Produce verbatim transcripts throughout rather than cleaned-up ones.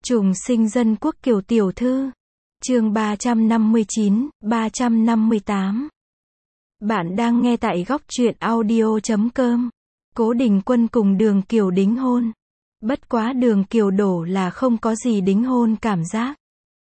Trùng sinh dân quốc Kiều tiểu thư. Chương ba trăm năm mươi chín, ba trăm năm mươi tám. Bạn đang nghe tại góc truyện audio chấm com. Cố Đình Quân cùng Đường Kiều đính hôn. Bất quá Đường Kiều đổ là không có gì đính hôn cảm giác.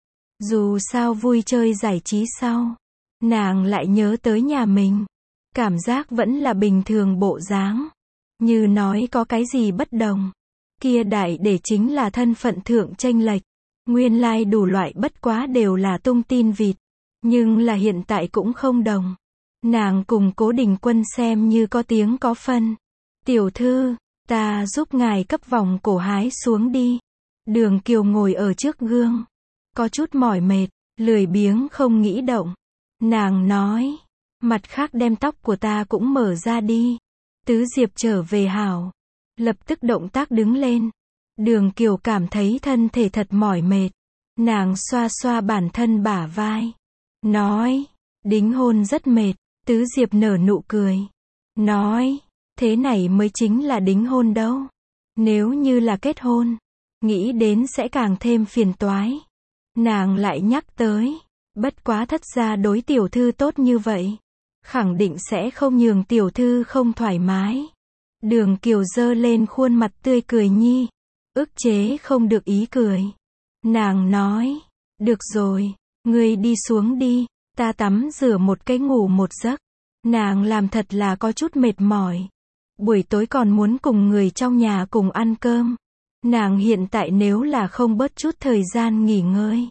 Dù sao vui chơi giải trí sau, nàng lại nhớ tới nhà mình. Cảm giác vẫn là bình thường bộ dáng. Như nói có cái gì bất đồng. Kia đại để chính là thân phận thượng chênh lệch. Nguyên lai đủ loại bất quá đều là tung tin vịt. Nhưng là hiện tại cũng không đồng. Nàng cùng Cố Đình Quân xem như có tiếng có phân. Tiểu thư, ta giúp ngài cấp vòng cổ hái xuống đi. Đường Kiều ngồi ở trước gương. Có chút mỏi mệt, lười biếng không nghĩ động. Nàng nói, mặt khác đem tóc của ta cũng mở ra đi. Tứ Diệp trở về hảo. Lập tức động tác đứng lên. Đường Kiều cảm thấy thân thể thật mỏi mệt. Nàng xoa xoa bản thân bả vai. Nói, đính hôn rất mệt. Tứ Diệp nở nụ cười. Nói, thế này mới chính là đính hôn đâu. Nếu như là kết hôn, nghĩ đến sẽ càng thêm phiền toái. Nàng lại nhắc tới, bất quá thất gia đối tiểu thư tốt như vậy, khẳng định sẽ không nhường tiểu thư không thoải mái. Đường Kiều giơ lên khuôn mặt tươi cười nhi, ức chế không được ý cười. Nàng nói, được rồi, ngươi đi xuống đi, ta tắm rửa một cái ngủ một giấc. Nàng làm thật là có chút mệt mỏi. Buổi tối còn muốn cùng người trong nhà cùng ăn cơm. Nàng hiện tại nếu là không bớt chút thời gian nghỉ ngơi,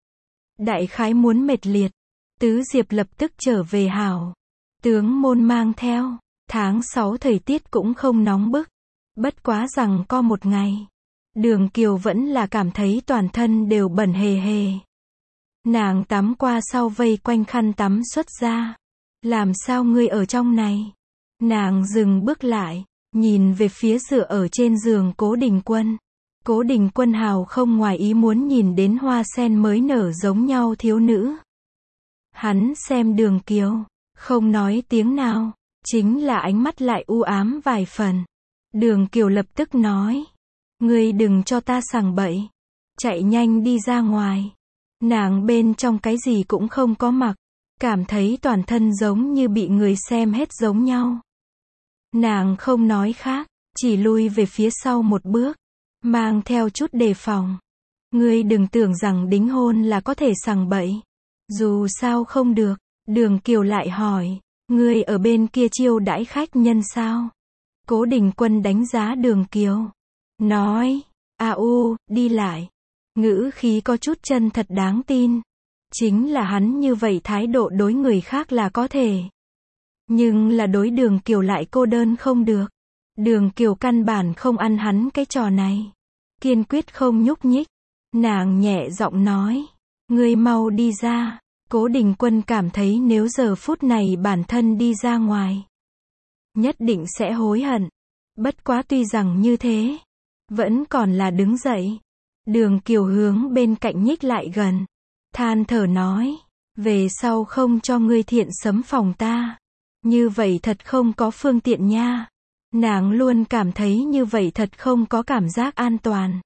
đại khái muốn mệt liệt. Tứ Diệp lập tức trở về hảo. Tướng môn mang theo. Tháng sáu thời tiết cũng không nóng bức. Bất quá rằng co một ngày. Đường Kiều vẫn là cảm thấy toàn thân đều bẩn hề hề. Nàng tắm qua sau vây quanh khăn tắm xuất ra. Làm sao ngươi ở trong này? Nàng dừng bước lại, nhìn về phía dựa ở trên giường Cố Đình Quân. Cố Đình Quân hào không ngoài ý muốn nhìn đến hoa sen mới nở giống nhau thiếu nữ. Hắn xem Đường Kiều, không nói tiếng nào, chính là ánh mắt lại u ám vài phần. Đường Kiều lập tức nói, ngươi đừng cho ta sằng bậy, chạy nhanh đi ra ngoài. Nàng bên trong cái gì cũng không có mặc, cảm thấy toàn thân giống như bị người xem hết giống nhau. Nàng không nói khác, chỉ lui về phía sau một bước, mang theo chút đề phòng. Ngươi đừng tưởng rằng đính hôn là có thể sằng bậy. Dù sao không được. Đường Kiều lại hỏi, ngươi ở bên kia chiêu đãi khách nhân sao? Cố Đình Quân đánh giá Đường Kiều. Nói, a u, đi lại. Ngữ khí có chút chân thật đáng tin. Chính là hắn như vậy thái độ đối người khác là có thể. Nhưng là đối Đường Kiều lại cô đơn không được. Đường Kiều căn bản không ăn hắn cái trò này. Kiên quyết không nhúc nhích. Nàng nhẹ giọng nói, ngươi mau đi ra. Cố Đình Quân cảm thấy nếu giờ phút này bản thân đi ra ngoài, nhất định sẽ hối hận. Bất quá tuy rằng như thế, vẫn còn là đứng dậy. Đường Kiều hướng bên cạnh nhích lại gần, than thở nói, về sau không cho ngươi thiện sấm phòng ta. Như vậy thật không có phương tiện nha. Nàng luôn cảm thấy như vậy thật không có cảm giác an toàn.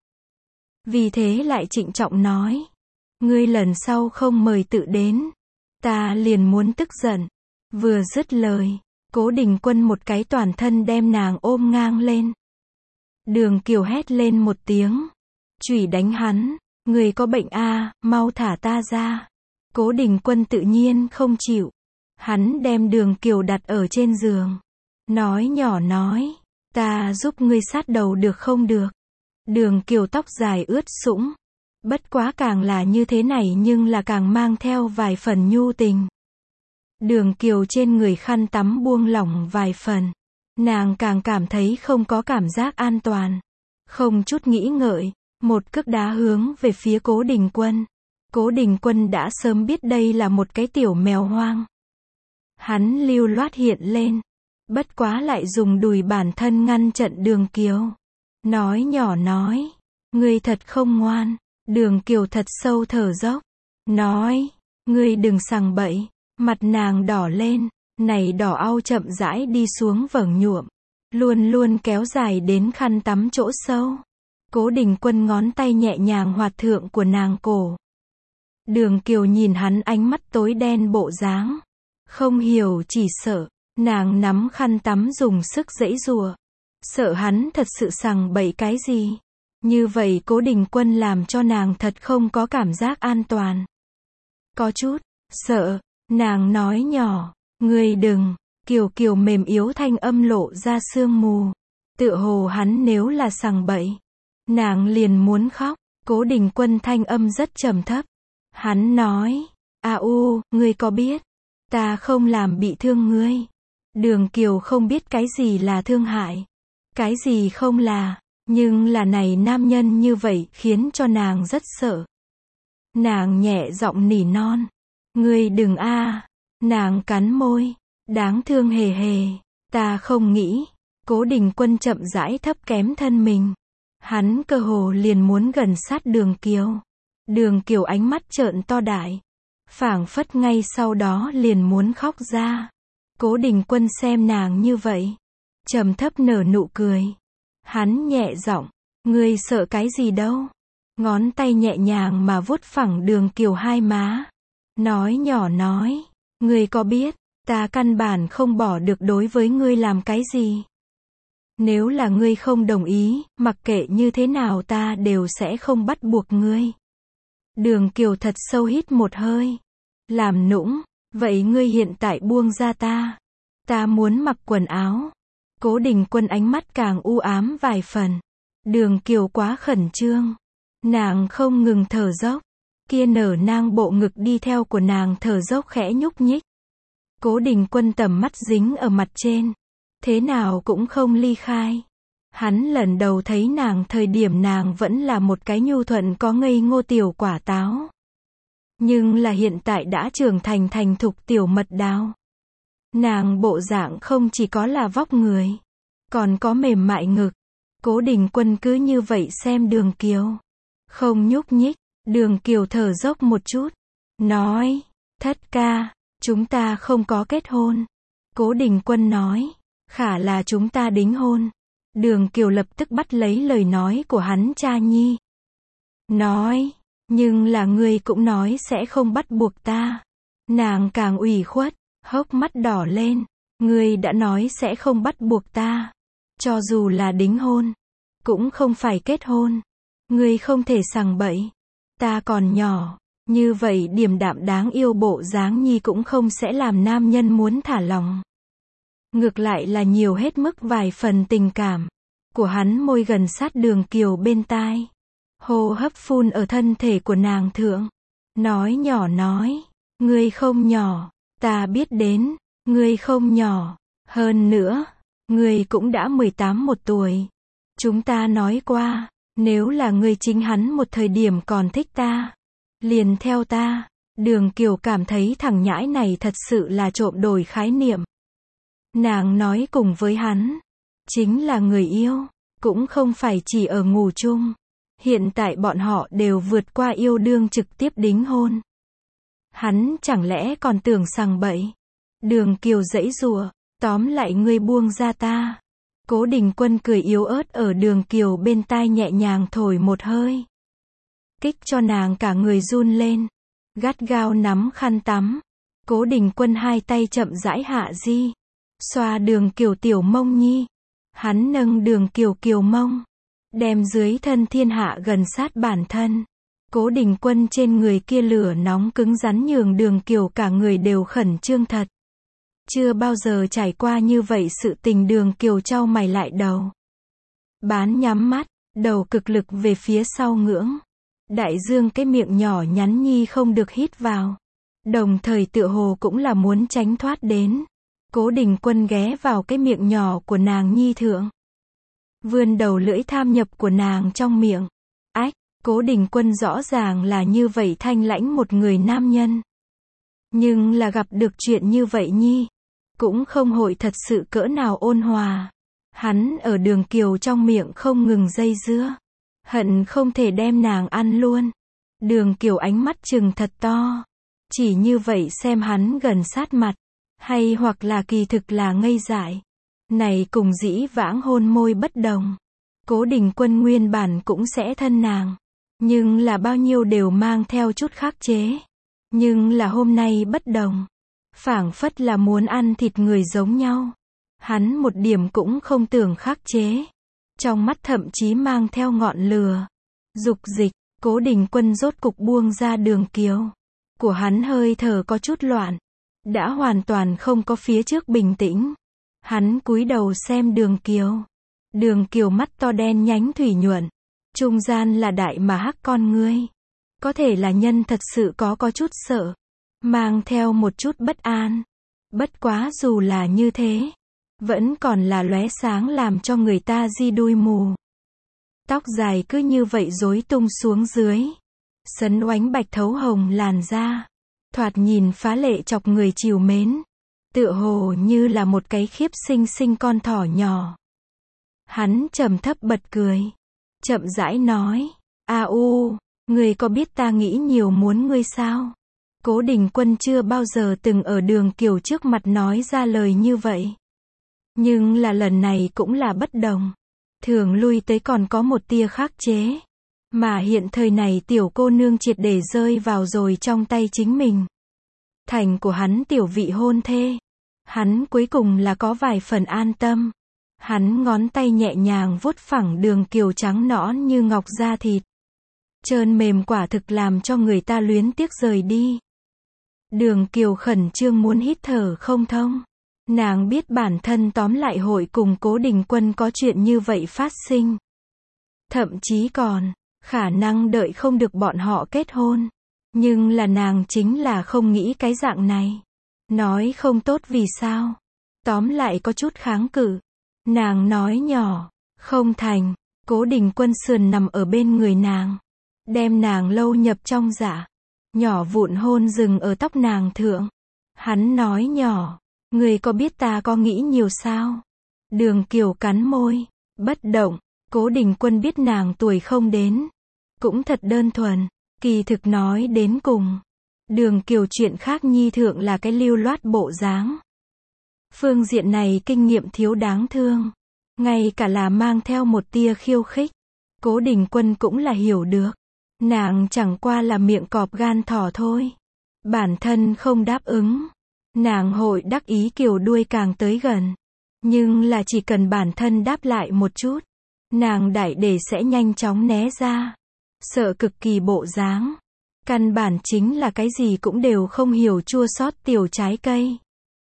Vì thế lại trịnh trọng nói, ngươi lần sau không mời tự đến, ta liền muốn tức giận. Vừa dứt lời, Cố Đình Quân một cái toàn thân đem nàng ôm ngang lên. Đường Kiều hét lên một tiếng, chửi đánh hắn, người có bệnh a, à, mau thả ta ra. Cố Đình Quân tự nhiên không chịu. Hắn đem Đường Kiều đặt ở trên giường, nói nhỏ nói, ta giúp ngươi sát đầu được không được? Đường Kiều tóc dài ướt sũng. Bất quá càng là như thế này nhưng là càng mang theo vài phần nhu tình. Đường Kiều trên người khăn tắm buông lỏng vài phần. Nàng càng cảm thấy không có cảm giác an toàn. Không chút nghĩ ngợi, một cước đá hướng về phía Cố Đình Quân. Cố Đình Quân đã sớm biết đây là một cái tiểu mèo hoang. Hắn lưu loát hiện lên. Bất quá lại dùng đùi bản thân ngăn trận Đường Kiều. Nói nhỏ nói, ngươi thật không ngoan. Đường Kiều thật sâu thở dốc. Nói, ngươi đừng sằng bậy. Mặt nàng đỏ lên. Này đỏ au chậm rãi đi xuống vầng nhuộm. Luôn luôn kéo dài đến khăn tắm chỗ sâu. Cố Đình Quân ngón tay nhẹ nhàng hoạt thượng của nàng cổ. Đường Kiều nhìn hắn ánh mắt tối đen bộ dáng. Không hiểu chỉ sợ. Nàng nắm khăn tắm dùng sức giãy giụa. Sợ hắn thật sự sằng bậy cái gì. Như vậy Cố Đình Quân làm cho nàng thật không có cảm giác an toàn. Có chút sợ. Nàng nói nhỏ. Ngươi đừng. Kiều Kiều mềm yếu thanh âm lộ ra sương mù. Tựa hồ hắn nếu là sằng bậy. Nàng liền muốn khóc. Cố Đình Quân thanh âm rất trầm thấp. Hắn nói. A u, ngươi có biết. Ta không làm bị thương ngươi. Đường Kiều không biết cái gì là thương hại. Cái gì không là. Nhưng là này nam nhân như vậy khiến cho nàng rất sợ. Nàng nhẹ giọng nỉ non. Ngươi đừng a. Nàng cắn môi. Đáng thương hề hề. Ta không nghĩ. Cố Đình Quân chậm rãi thấp kém thân mình. Hắn cơ hồ liền muốn gần sát Đường Kiều. Đường Kiều ánh mắt trợn to đại. Phảng phất ngay sau đó liền muốn khóc ra. Cố Đình Quân xem nàng như vậy. Trầm thấp nở nụ cười. Hắn nhẹ giọng. Ngươi sợ cái gì đâu. Ngón tay nhẹ nhàng mà vuốt phẳng Đường Kiều hai má. Nói nhỏ nói. Ngươi có biết. Ta căn bản không bỏ được đối với ngươi làm cái gì. Nếu là ngươi không đồng ý, mặc kệ như thế nào ta đều sẽ không bắt buộc ngươi. Đường Kiều thật sâu hít một hơi. Làm nũng. Vậy ngươi hiện tại buông ra ta. Ta muốn mặc quần áo. Cố Đình Quân ánh mắt càng u ám vài phần. Đường Kiều quá khẩn trương. Nàng không ngừng thở dốc. Kia nở nang bộ ngực đi theo của nàng thở dốc khẽ nhúc nhích. Cố Đình Quân tầm mắt dính ở mặt trên. Thế nào cũng không ly khai. Hắn lần đầu thấy nàng thời điểm nàng vẫn là một cái nhu thuận có ngây ngô tiểu quả táo. Nhưng là hiện tại đã trưởng thành thành thục tiểu mật đào. Nàng bộ dạng không chỉ có là vóc người. Còn có mềm mại ngực. Cố Đình Quân cứ như vậy xem Đường Kiều. Không nhúc nhích. Đường Kiều thở dốc một chút. Nói. Thất ca. Chúng ta không có kết hôn. Cố Đình Quân nói. Khả là chúng ta đính hôn. Đường Kiều lập tức bắt lấy lời nói của hắn cha nhi. Nói. Nhưng là ngươi cũng nói sẽ không bắt buộc ta. Nàng càng ủy khuất. Hốc mắt đỏ lên. Ngươi đã nói sẽ không bắt buộc ta. Cho dù là đính hôn. Cũng không phải kết hôn. Ngươi không thể sằng bậy. Ta còn nhỏ. Như vậy điềm đạm đáng yêu bộ dáng nhi cũng không sẽ làm nam nhân muốn thả lòng. Ngược lại là nhiều hết mức vài phần tình cảm. Của hắn môi gần sát Đường Kiều bên tai. Hô hấp phun ở thân thể của nàng thượng. Nói nhỏ nói. Ngươi không nhỏ. Ta biết đến. Ngươi không nhỏ. Hơn nữa. Ngươi cũng đã mười tám một tuổi. Chúng ta nói qua. Nếu là ngươi chính hắn một thời điểm còn thích ta. Liền theo ta. Đường Kiều cảm thấy thằng nhãi này thật sự là trộm đổi khái niệm. Nàng nói cùng với hắn. Chính là người yêu. Cũng không phải chỉ ở ngủ chung. Hiện tại bọn họ đều vượt qua yêu đương trực tiếp đính hôn. Hắn chẳng lẽ còn tưởng sằng bậy. Đường Kiều giãy giụa. Tóm lại ngươi buông ra ta. Cố Đình Quân cười yếu ớt ở Đường Kiều bên tai nhẹ nhàng thổi một hơi. Kích cho nàng cả người run lên. Gắt gao nắm khăn tắm. Cố Đình Quân hai tay chậm rãi hạ di. Xoa Đường Kiều tiểu mông nhi. Hắn nâng Đường Kiều kiều mông. Đem dưới thân thiên hạ gần sát bản thân. Cố Đình Quân trên người kia lửa nóng cứng rắn nhường Đường Kiều cả người đều khẩn trương thật. Chưa bao giờ trải qua như vậy sự tình. Đường Kiều chau mày lại đầu. Bán nhắm mắt. Đầu cực lực về phía sau ngưỡng. Đại dương cái miệng nhỏ nhắn nhi không được hít vào. Đồng thời tựa hồ cũng là muốn tránh thoát đến. Cố Đình Quân ghé vào cái miệng nhỏ của nàng nhi thượng. Vươn đầu lưỡi tham nhập của nàng trong miệng. Ách, Cố Đình Quân rõ ràng là như vậy thanh lãnh một người nam nhân. Nhưng là gặp được chuyện như vậy nhi. Cũng không hội thật sự cỡ nào ôn hòa. Hắn ở Đường Kiều trong miệng không ngừng dây dưa. Hận không thể đem nàng ăn luôn. Đường Kiều ánh mắt trừng thật to. Chỉ như vậy xem hắn gần sát mặt. Hay hoặc là kỳ thực là ngây dại. Này cùng dĩ vãng hôn môi bất đồng. Cố Đình Quân nguyên bản cũng sẽ thân nàng, nhưng là bao nhiêu đều mang theo chút khắc chế. Nhưng là hôm nay bất đồng, phảng phất là muốn ăn thịt người giống nhau. Hắn một điểm cũng không tưởng khắc chế, trong mắt thậm chí mang theo ngọn lửa. Dục dịch, Cố Đình Quân rốt cục buông ra Đường Kiều. Của hắn hơi thở có chút loạn, đã hoàn toàn không có phía trước bình tĩnh. Hắn cúi đầu xem Đường Kiều. Đường Kiều mắt to đen nhánh thủy nhuận, trung gian là đại mà hắc con ngươi. Có thể là nhân thật sự có có chút sợ, mang theo một chút bất an. Bất quá dù là như thế, vẫn còn là lóe sáng làm cho người ta di đuôi mù. Tóc dài cứ như vậy rối tung xuống dưới, sấn oánh bạch thấu hồng làn da, thoạt nhìn phá lệ chọc người trìu mến, tựa hồ như là một cái khiếp xinh xinh con thỏ nhỏ. Hắn trầm thấp bật cười, chậm rãi nói, a u, ngươi có biết ta nghĩ nhiều muốn ngươi sao? Cố Đình Quân chưa bao giờ từng ở Đường Kiều trước mặt nói ra lời như vậy. Nhưng là lần này cũng là bất đồng. Thường lui tới còn có một tia khắc chế. Mà hiện thời này tiểu cô nương triệt để rơi vào rồi trong tay chính mình. Thành của hắn tiểu vị hôn thê. Hắn cuối cùng là có vài phần an tâm. Hắn ngón tay nhẹ nhàng vuốt phẳng Đường Kiều trắng nõn như ngọc da thịt. Trơn mềm quả thực làm cho người ta luyến tiếc rời đi. Đường Kiều khẩn trương muốn hít thở không thông. Nàng biết bản thân tóm lại hội cùng Cố Đình Quân có chuyện như vậy phát sinh. Thậm chí còn, khả năng đợi không được bọn họ kết hôn. Nhưng là nàng chính là không nghĩ cái dạng này. Nói không tốt vì sao? Tóm lại có chút kháng cự. Nàng nói nhỏ, không thành. Cố Đình Quân sườn nằm ở bên người nàng, đem nàng lâu nhập trong dạ. Nhỏ vụn hôn dừng ở tóc nàng thượng. Hắn nói nhỏ, ngươi có biết ta có nghĩ nhiều sao? Đường Kiều cắn môi, bất động. Cố Đình Quân biết nàng tuổi không đến, cũng thật đơn thuần. Kỳ thực nói đến cùng, Đường Kiều chuyện khác nhi thượng là cái lưu loát bộ dáng. Phương diện này kinh nghiệm thiếu đáng thương, ngay cả là mang theo một tia khiêu khích. Cố Đình Quân cũng là hiểu được. Nàng chẳng qua là miệng cọp gan thỏ thôi. Bản thân không đáp ứng, nàng hội đắc ý kiểu đuôi càng tới gần. Nhưng là chỉ cần bản thân đáp lại một chút, nàng đại để sẽ nhanh chóng né ra. Sợ cực kỳ bộ dáng. Căn bản chính là cái gì cũng đều không hiểu chua xót tiểu trái cây.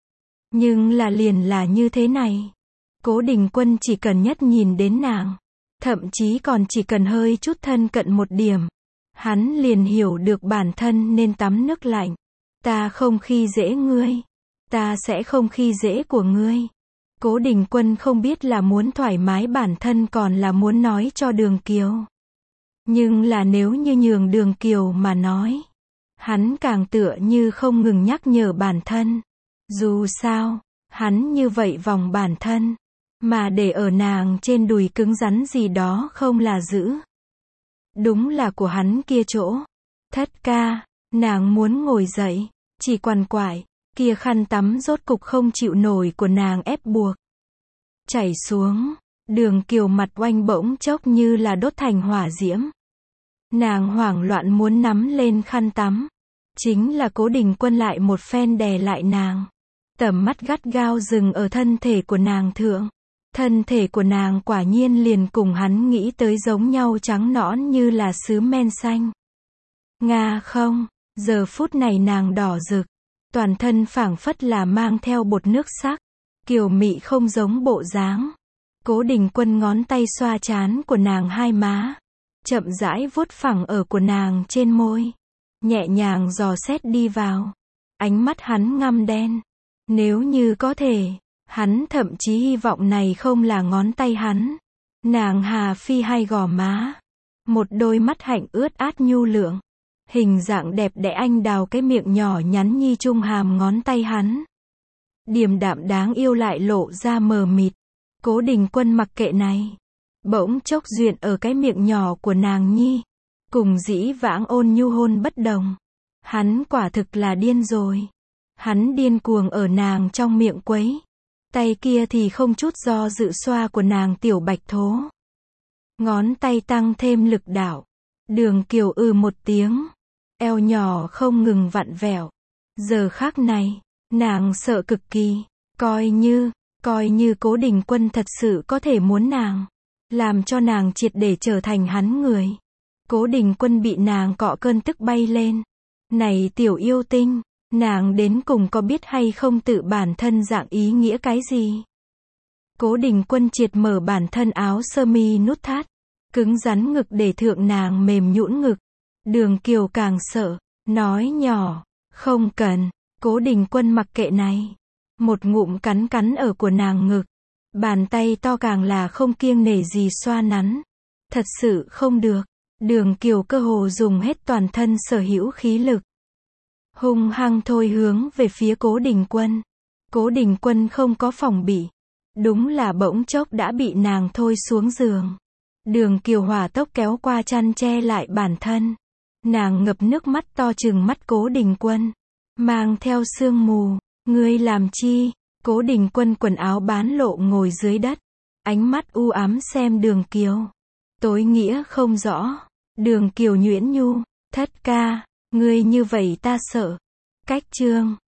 Nhưng là liền là như thế này. Cố Đình Quân chỉ cần nhất nhìn đến nàng, thậm chí còn chỉ cần hơi chút thân cận một điểm, hắn liền hiểu được bản thân nên tắm nước lạnh. Ta không khi dễ ngươi, ta sẽ không khi dễ của ngươi. Cố Đình Quân không biết là muốn thoải mái bản thân còn là muốn nói cho Đường Kiều. Nhưng là nếu như nhường Đường Kiều mà nói, hắn càng tựa như không ngừng nhắc nhở bản thân. Dù sao, hắn như vậy vòng bản thân, mà để ở nàng trên đùi cứng rắn gì đó không là giữ. Đúng là của hắn kia chỗ. Thất ca, nàng muốn ngồi dậy, chỉ quằn quại, kia khăn tắm rốt cục không chịu nổi của nàng ép buộc. Chảy xuống, Đường Kiều mặt oanh bỗng chốc như là đốt thành hỏa diễm. Nàng hoảng loạn muốn nắm lên khăn tắm. Chính là Cố Đình Quân lại một phen đè lại nàng. Tầm mắt gắt gao dừng ở thân thể của nàng thượng. Thân thể của nàng quả nhiên liền cùng hắn nghĩ tới giống nhau trắng nõn như là sứ men xanh. Nga không, giờ phút này nàng đỏ rực. Toàn thân phảng phất là mang theo bột nước sắc. Kiều mị không giống bộ dáng. Cố Đình Quân ngón tay xoa trán của nàng hai má. Chậm rãi vuốt phẳng ở của nàng trên môi. Nhẹ nhàng dò xét đi vào. Ánh mắt hắn ngăm đen. Nếu như có thể, hắn thậm chí hy vọng này không là ngón tay hắn. Nàng hà phi hai gò má. Một đôi mắt hạnh ướt át nhu lượng. Hình dạng đẹp đẽ anh đào cái miệng nhỏ nhắn nhi trung hàm ngón tay hắn. Điềm đạm đáng yêu lại lộ ra mờ mịt. Cố Đình Quân mặc kệ này. Bỗng chốc duyện ở cái miệng nhỏ của nàng nhi. Cùng dĩ vãng ôn nhu hôn bất đồng. Hắn quả thực là điên rồi. Hắn điên cuồng ở nàng trong miệng quấy. Tay kia thì không chút do dự xoa của nàng tiểu bạch thố. ngón tay tăng thêm lực đạo. Đường Kiều ừ một tiếng, eo nhỏ không ngừng vặn vẹo. Giờ khắc này, nàng sợ cực kỳ, coi như, coi như Cố Đình Quân thật sự có thể muốn nàng, làm cho nàng triệt để trở thành hắn người. Cố Đình Quân bị nàng cọ cơn tức bay lên. Này tiểu yêu tinh, nàng đến cùng có biết hay không tự bản thân dạng ý nghĩa cái gì? Cố Đình Quân triệt mở bản thân áo sơ mi nút thắt, cứng rắn ngực để thượng nàng mềm nhũn ngực. Đường Kiều càng sợ, nói nhỏ, không cần. Cố Đình Quân mặc kệ này, một ngụm cắn cắn ở của nàng ngực, bàn tay to càng là không kiêng nể gì xoa nắn. Thật sự không được. Đường Kiều cơ hồ dùng hết toàn thân sở hữu khí lực, hung hăng thôi hướng về phía Cố Đình Quân. Cố Đình Quân không có phòng bị, đúng là bỗng chốc đã bị nàng thôi xuống giường. Đường Kiều hỏa tốc kéo qua chăn che lại bản thân. Nàng ngập nước mắt to trừng mắt Cố Đình Quân, mang theo sương mù. Ngươi làm chi? Cố Đình Quân quần áo bán lộ ngồi dưới đất, ánh mắt u ám xem Đường Kiều. Tối nghĩa không rõ. Đường Kiều nhuyễn nhu, thất ca, ngươi như vậy ta sợ. Cách chương